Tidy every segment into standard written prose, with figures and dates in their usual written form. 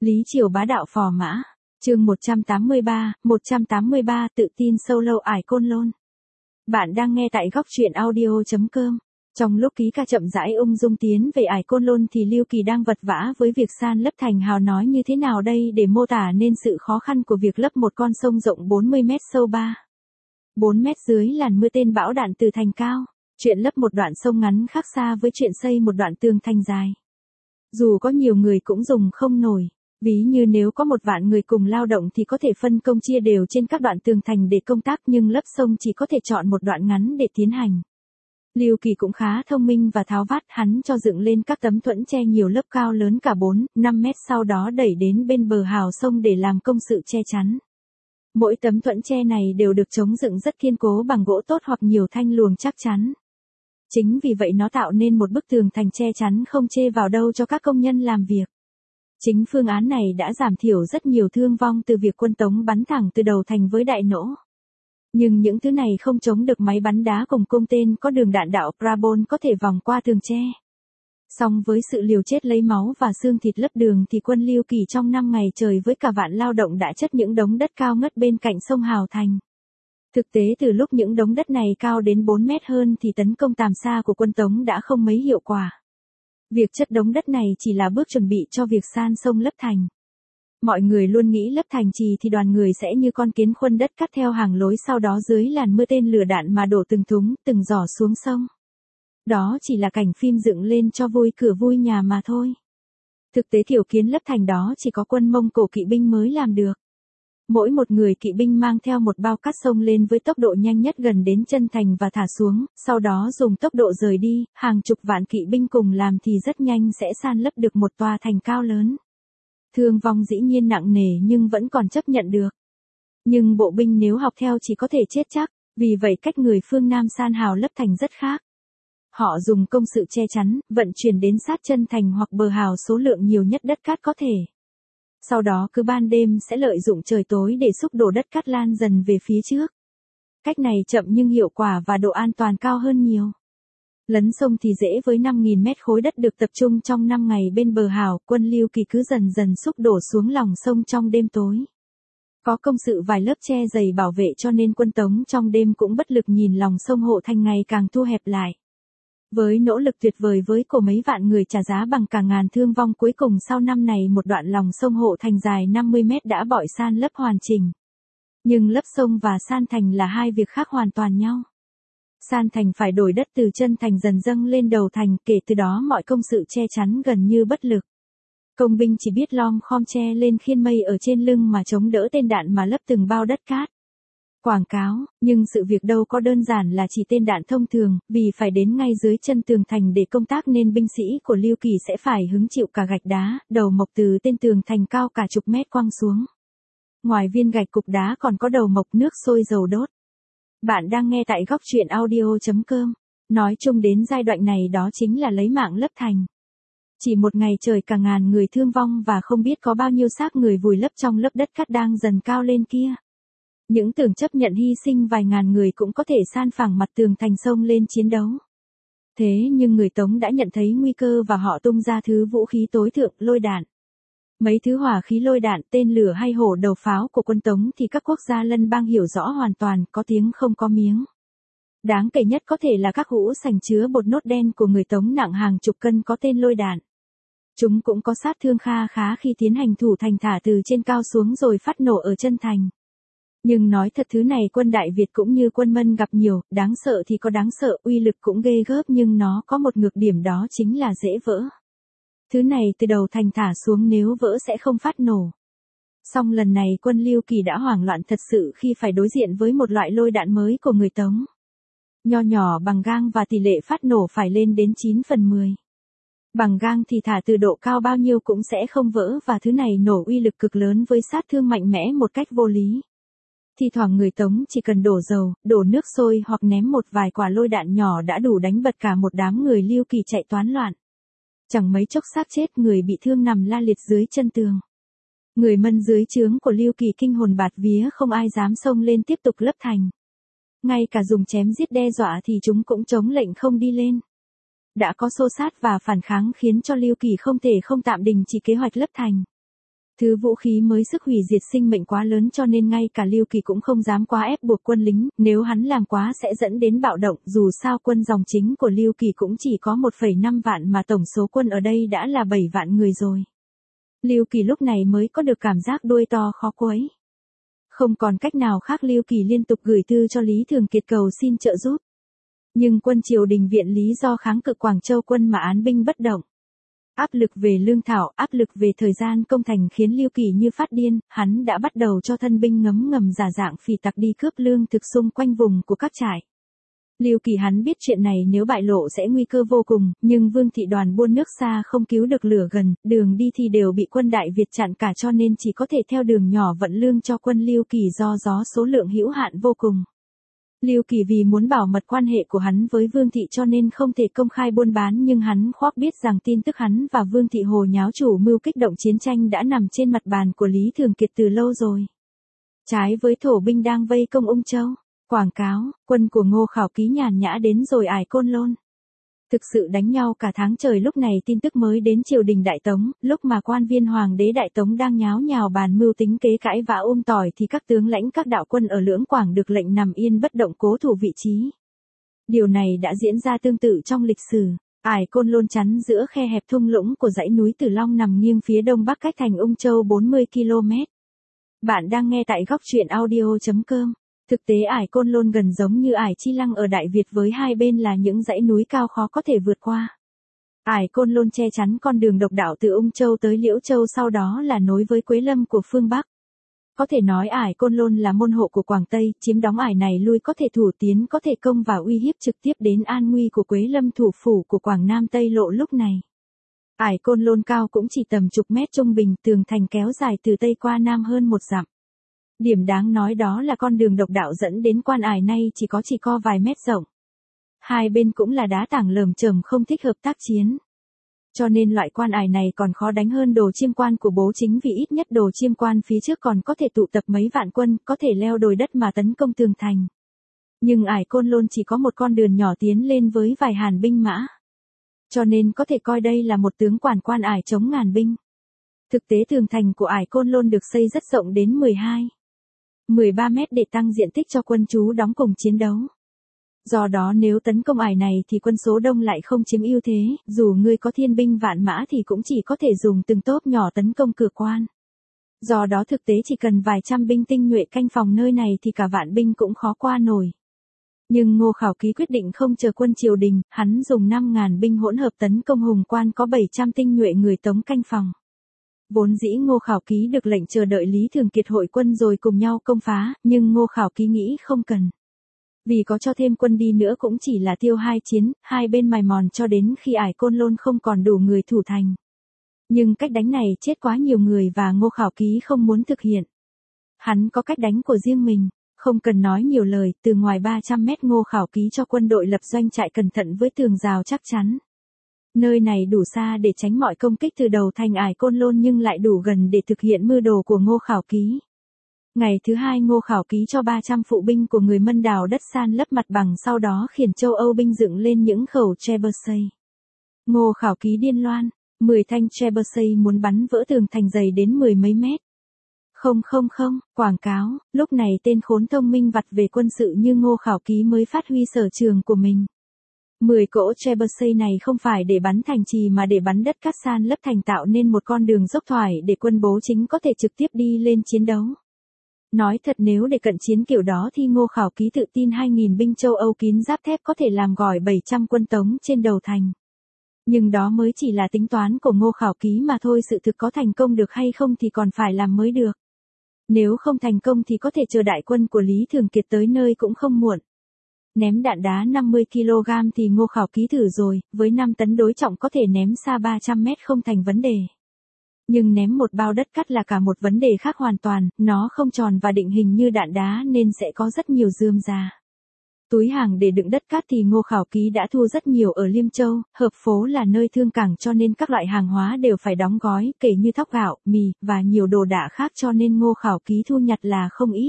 Lý Triều bá đạo phò mã. Chương 183 tự tin sâu lâu ải Côn Lôn. Bạn đang nghe tại góc truyện audio.com. Trong lúc ký ca chậm rãi ung dung tiến về ải Côn Lôn thì Lưu Kỳ đang vật vã với việc san lấp thành hào, nói như thế nào đây để mô tả nên sự khó khăn của việc lấp một con sông rộng 40 mét sâu 4 mét dưới làn mưa tên bão đạn từ thành cao. Chuyện lấp một đoạn sông ngắn khác xa với chuyện xây một đoạn tường thành dài. Dù có nhiều người cũng dùng không nổi. Ví như nếu có 1 vạn người cùng lao động thì có thể phân công chia đều trên các đoạn tường thành để công tác, nhưng lấp sông chỉ có thể chọn một đoạn ngắn để tiến hành. Lưu Kỳ cũng khá thông minh và tháo vát, hắn cho dựng lên các tấm thuẫn che nhiều lớp cao lớn cả 4-5 mét, sau đó đẩy đến bên bờ hào sông để làm công sự che chắn. Mỗi tấm thuẫn che này đều được chống dựng rất kiên cố bằng gỗ tốt hoặc nhiều thanh luồng chắc chắn. Chính vì vậy nó tạo nên một bức tường thành che chắn không chê vào đâu cho các công nhân làm việc. Chính phương án này đã giảm thiểu rất nhiều thương vong từ việc quân Tống bắn thẳng từ đầu thành với đại nỗ. Nhưng những thứ này không chống được máy bắn đá cùng cung tên có đường đạn đạo Prabon có thể vòng qua tường tre. Song với sự liều chết lấy máu và xương thịt lấp đường thì quân Lưu Kỳ trong 5 ngày trời với cả vạn lao động đã chất những đống đất cao ngất bên cạnh sông Hào Thành. Thực tế từ lúc những đống đất này cao đến 4 mét hơn thì tấn công tầm xa của quân Tống đã không mấy hiệu quả. Việc chất đống đất này chỉ là bước chuẩn bị cho việc san sông lấp thành. Mọi người luôn nghĩ lấp thành trì thì đoàn người sẽ như con kiến khuân đất cắt theo hàng lối, sau đó dưới làn mưa tên lửa đạn mà đổ từng thúng, từng giỏ xuống sông. Đó chỉ là cảnh phim dựng lên cho vui cửa vui nhà mà thôi. Thực tế thiểu kiến lấp thành đó chỉ có quân Mông Cổ kỵ binh mới làm được. Mỗi một người kỵ binh mang theo một bao cát sông lên với tốc độ nhanh nhất gần đến chân thành và thả xuống, sau đó dùng tốc độ rời đi. Hàng chục vạn kỵ binh cùng làm thì rất nhanh sẽ san lấp được một tòa thành cao lớn. Thương vong dĩ nhiên nặng nề nhưng vẫn còn chấp nhận được. Nhưng bộ binh nếu học theo chỉ có thể chết chắc, vì vậy cách người phương Nam san hào lấp thành rất khác. Họ dùng công sự che chắn, vận chuyển đến sát chân thành hoặc bờ hào số lượng nhiều nhất đất cát có thể. Sau đó cứ ban đêm sẽ lợi dụng trời tối để xúc đổ đất cát lan dần về phía trước. Cách này chậm nhưng hiệu quả và độ an toàn cao hơn nhiều. Lấn sông thì dễ, với 5.000 mét khối đất được tập trung trong 5 ngày bên bờ hào, quân Lưu Kỳ cứ dần dần xúc đổ xuống lòng sông trong đêm tối. Có công sự vài lớp che dày bảo vệ cho nên quân Tống trong đêm cũng bất lực nhìn lòng sông Hộ Thành ngày càng thu hẹp lại. Với nỗ lực tuyệt vời với của mấy vạn người trả giá bằng cả ngàn thương vong, cuối cùng sau năm này một đoạn lòng sông Hộ Thành dài 50 mét đã bọi san lấp hoàn chỉnh. Nhưng lấp sông và san thành là hai việc khác hoàn toàn nhau. San thành phải đổi đất từ chân thành dần dâng lên đầu thành, kể từ đó mọi công sự che chắn gần như bất lực. Công binh chỉ biết lom khom che lên khiên mây ở trên lưng mà chống đỡ tên đạn mà lấp từng bao đất cát. Quảng cáo, nhưng sự việc đâu có đơn giản là chỉ tên đạn thông thường, vì phải đến ngay dưới chân tường thành để công tác nên binh sĩ của Lưu Kỳ sẽ phải hứng chịu cả gạch đá, đầu mộc từ tên tường thành cao cả chục mét quăng xuống. Ngoài viên gạch cục đá còn có đầu mộc nước sôi dầu đốt. Bạn đang nghe tại góc truyện audio.com. Nói chung đến giai đoạn này đó chính là lấy mạng lấp thành. Chỉ một ngày trời cả ngàn người thương vong và không biết có bao nhiêu xác người vùi lấp trong lớp đất cát đang dần cao lên kia. Những tưởng chấp nhận hy sinh vài ngàn người cũng có thể san phẳng mặt tường thành sông lên chiến đấu. Thế nhưng người Tống đã nhận thấy nguy cơ và họ tung ra thứ vũ khí tối thượng, lôi đạn. Mấy thứ hỏa khí lôi đạn, tên lửa hay hổ đầu pháo của quân Tống thì các quốc gia lân bang hiểu rõ hoàn toàn, có tiếng không có miếng. Đáng kể nhất có thể là các hũ sành chứa bột nốt đen của người Tống nặng hàng chục cân có tên lôi đạn. Chúng cũng có sát thương kha khá khi tiến hành thủ thành thả từ trên cao xuống rồi phát nổ ở chân thành. Nhưng nói thật thứ này quân Đại Việt cũng như quân Mân gặp nhiều, đáng sợ thì có đáng sợ, uy lực cũng ghê gớm, nhưng nó có một nhược điểm, đó chính là dễ vỡ. Thứ này từ đầu thành thả xuống nếu vỡ sẽ không phát nổ. Song lần này quân Lưu Kỳ đã hoảng loạn thật sự khi phải đối diện với một loại lôi đạn mới của người Tống. Nho nhỏ bằng gang và tỷ lệ phát nổ phải lên đến 9/10. Bằng gang thì thả từ độ cao bao nhiêu cũng sẽ không vỡ, và thứ này nổ uy lực cực lớn với sát thương mạnh mẽ một cách vô lý. Thì thoảng người Tống chỉ cần đổ dầu, đổ nước sôi hoặc ném một vài quả lôi đạn nhỏ đã đủ đánh bật cả một đám người Lưu Kỳ chạy toán loạn. Chẳng mấy chốc xác chết, người bị thương nằm la liệt dưới chân tường. Người Mân dưới trướng của Lưu Kỳ kinh hồn bạt vía, không ai dám xông lên tiếp tục lấp thành. Ngay cả dùng chém giết đe dọa thì chúng cũng chống lệnh không đi lên. Đã có xô xát và phản kháng khiến cho Lưu Kỳ không thể không tạm đình chỉ kế hoạch lấp thành. Thứ vũ khí mới sức hủy diệt sinh mệnh quá lớn cho nên ngay cả Lưu Kỳ cũng không dám quá ép buộc quân lính, nếu hắn làm quá sẽ dẫn đến bạo động, dù sao quân dòng chính của Lưu Kỳ cũng chỉ có 1,5 vạn mà tổng số quân ở đây đã là 7 vạn người rồi. Lưu Kỳ lúc này mới có được cảm giác đuôi to khó quấy. Không còn cách nào khác, Lưu Kỳ liên tục gửi thư cho Lý Thường Kiệt cầu xin trợ giúp. Nhưng quân triều đình viện lý do kháng cự Quảng Châu quân mà án binh bất động. Áp lực về lương thảo, áp lực về thời gian công thành khiến Lưu Kỳ như phát điên, hắn đã bắt đầu cho thân binh ngấm ngầm giả dạng phỉ tặc đi cướp lương thực xung quanh vùng của các trại. Lưu Kỳ hắn biết chuyện này nếu bại lộ sẽ nguy cơ vô cùng, nhưng Vương thị đoàn buôn nước xa không cứu được lửa gần, đường đi thì đều bị quân Đại Việt chặn cả cho nên chỉ có thể theo đường nhỏ vận lương cho quân Lưu Kỳ do số lượng hữu hạn vô cùng. Lưu Kỳ vì muốn bảo mật quan hệ của hắn với Vương thị cho nên không thể công khai buôn bán, nhưng hắn khoác biết rằng tin tức hắn và Vương thị hồ nháo chủ mưu kích động chiến tranh đã nằm trên mặt bàn của Lý Thường Kiệt từ lâu rồi. Trái với thổ binh đang vây công Ung Châu, quảng cáo, quân của Ngô Khảo Ký nhàn nhã đến rồi ải Côn Lôn. Thực sự đánh nhau cả tháng trời, lúc này tin tức mới đến triều đình Đại Tống, lúc mà quan viên hoàng đế Đại Tống đang nháo nhào bàn mưu tính kế cãi vã tỏi thì các tướng lãnh các đạo quân ở Lưỡng Quảng được lệnh nằm yên bất động cố thủ vị trí. Điều này đã diễn ra tương tự trong lịch sử. Ải Côn Lôn chắn giữa khe hẹp thung lũng của dãy núi Tử Long nằm nghiêng phía đông bắc cách thành Ung Châu 40 km. Bạn đang nghe tại góc truyện audio.com. Thực tế ải Côn Lôn gần giống như ải Chi Lăng ở Đại Việt với hai bên là những dãy núi cao khó có thể vượt qua. Ải Côn Lôn che chắn con đường độc đạo từ Ung Châu tới Liễu Châu, sau đó là nối với Quế Lâm của phương Bắc. Có thể nói ải Côn Lôn là môn hộ của Quảng Tây, chiếm đóng ải này lui có thể thủ tiến có thể công và uy hiếp trực tiếp đến an nguy của Quế Lâm, thủ phủ của Quảng Nam Tây Lộ lúc này. Ải Côn Lôn cao cũng chỉ tầm chục mét trung bình, tường thành kéo dài từ Tây qua Nam hơn 1 dặm. Điểm đáng nói đó là con đường độc đạo dẫn đến quan ải này chỉ có vài mét rộng. Hai bên cũng là đá tảng lởm chởm không thích hợp tác chiến. Cho nên loại quan ải này còn khó đánh hơn Đồ Chiêm Quan của Bố Chính, vì ít nhất Đồ Chiêm Quan phía trước còn có thể tụ tập mấy vạn quân, có thể leo đồi đất mà tấn công tường thành. Nhưng ải Côn Lôn chỉ có một con đường nhỏ tiến lên với vài hàn binh mã. Cho nên có thể coi đây là một tướng quản quan ải chống ngàn binh. Thực tế tường thành của ải Côn Lôn được xây rất rộng đến 13 mét để tăng diện tích cho quân trú đóng cùng chiến đấu. Do đó nếu tấn công ải này thì quân số đông lại không chiếm ưu thế, dù ngươi có thiên binh vạn mã thì cũng chỉ có thể dùng từng tốp nhỏ tấn công cửa quan. Do đó thực tế chỉ cần vài trăm binh tinh nhuệ canh phòng nơi này thì cả vạn binh cũng khó qua nổi. Nhưng Ngô Khảo Ký quyết định không chờ quân triều đình, hắn dùng 5.000 binh hỗn hợp tấn công Hùng Quan có 700 tinh nhuệ người Tống canh phòng. Vốn dĩ Ngô Khảo Ký được lệnh chờ đợi Lý Thường Kiệt hội quân rồi cùng nhau công phá, nhưng Ngô Khảo Ký nghĩ không cần. Vì có cho thêm quân đi nữa cũng chỉ là tiêu hai chiến, hai bên mài mòn cho đến khi ải Côn Lôn không còn đủ người thủ thành. Nhưng cách đánh này chết quá nhiều người và Ngô Khảo Ký không muốn thực hiện. Hắn có cách đánh của riêng mình, không cần nói nhiều lời, từ ngoài 300 mét Ngô Khảo Ký cho quân đội lập doanh trại cẩn thận với tường rào chắc chắn. Nơi này đủ xa để tránh mọi công kích từ đầu thành ải Côn Lôn nhưng lại đủ gần để thực hiện mưu đồ của Ngô Khảo Ký. Ngày thứ hai Ngô Khảo Ký cho 300 phụ binh của người Mân đào đất san lấp mặt bằng, sau đó khiển châu Âu binh dựng lên những khẩu trebuchet. Ngô Khảo Ký điên loan, 10 thanh trebuchet muốn bắn vỡ tường thành dày đến 10 mấy mét. Không, quảng cáo, lúc này tên khốn thông minh vặt về quân sự như Ngô Khảo Ký mới phát huy sở trường của mình. 10 cỗ trebuchet này không phải để bắn thành trì mà để bắn đất cát san lấp thành, tạo nên một con đường dốc thoải để quân Bố Chính có thể trực tiếp đi lên chiến đấu. Nói thật nếu để cận chiến kiểu đó thì Ngô Khảo Ký tự tin 2.000 binh châu Âu kín giáp thép có thể làm gỏi 700 quân Tống trên đầu thành. Nhưng đó mới chỉ là tính toán của Ngô Khảo Ký mà thôi, sự thực có thành công được hay không thì còn phải làm mới được. Nếu không thành công thì có thể chờ đại quân của Lý Thường Kiệt tới nơi cũng không muộn. Ném đạn đá 50 kg thì Ngô Khảo Ký thử rồi, với 5 tấn đối trọng có thể ném xa 300 mét không thành vấn đề. Nhưng ném một bao đất cát là cả một vấn đề khác hoàn toàn, nó không tròn và định hình như đạn đá nên sẽ có rất nhiều rườm rà. Túi hàng để đựng đất cát thì Ngô Khảo Ký đã thu rất nhiều ở Liêm Châu, Hợp Phố là nơi thương cảng cho nên các loại hàng hóa đều phải đóng gói, kể như thóc gạo, mì, và nhiều đồ đạc khác cho nên Ngô Khảo Ký thu nhặt là không ít.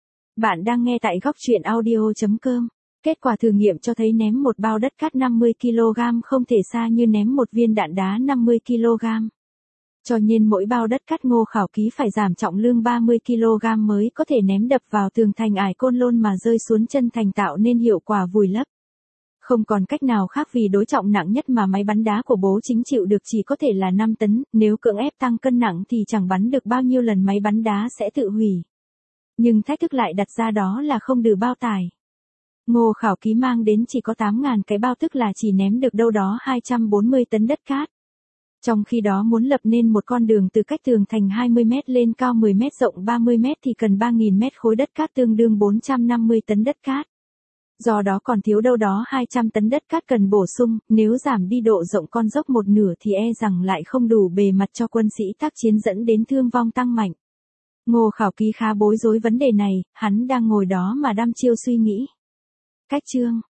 Bạn đang nghe tại góc truyện audio.com. Kết quả thử nghiệm cho thấy ném một bao đất cát 50 kg không thể xa như ném một viên đạn đá 50 kg. Cho nên mỗi bao đất cát Ngô Khảo Ký phải giảm trọng lượng 30 kg mới có thể ném đập vào tường thành Ải Côn Lôn mà rơi xuống chân thành, tạo nên hiệu quả vùi lấp. Không còn cách nào khác vì đối trọng nặng nhất mà máy bắn đá của Bố Chính chịu được chỉ có thể là 5 tấn, nếu cưỡng ép tăng cân nặng thì chẳng bắn được bao nhiêu lần máy bắn đá sẽ tự hủy. Nhưng thách thức lại đặt ra đó là không đủ bao tải. Ngô Khảo Ký mang đến chỉ có 8.000 cái bao, tức là chỉ ném được đâu đó 240 tấn đất cát. Trong khi đó muốn lập nên một con đường từ cách tường thành 20 mét lên cao 10 mét rộng 30 mét thì cần 3.000 mét khối đất cát, tương đương 450 tấn đất cát. Do đó còn thiếu đâu đó 200 tấn đất cát cần bổ sung, nếu giảm đi độ rộng con dốc một nửa thì e rằng lại không đủ bề mặt cho quân sĩ tác chiến, dẫn đến thương vong tăng mạnh. Ngô Khảo Ký khá bối rối vấn đề này, hắn đang ngồi đó mà đăm chiêu suy nghĩ. Cách chương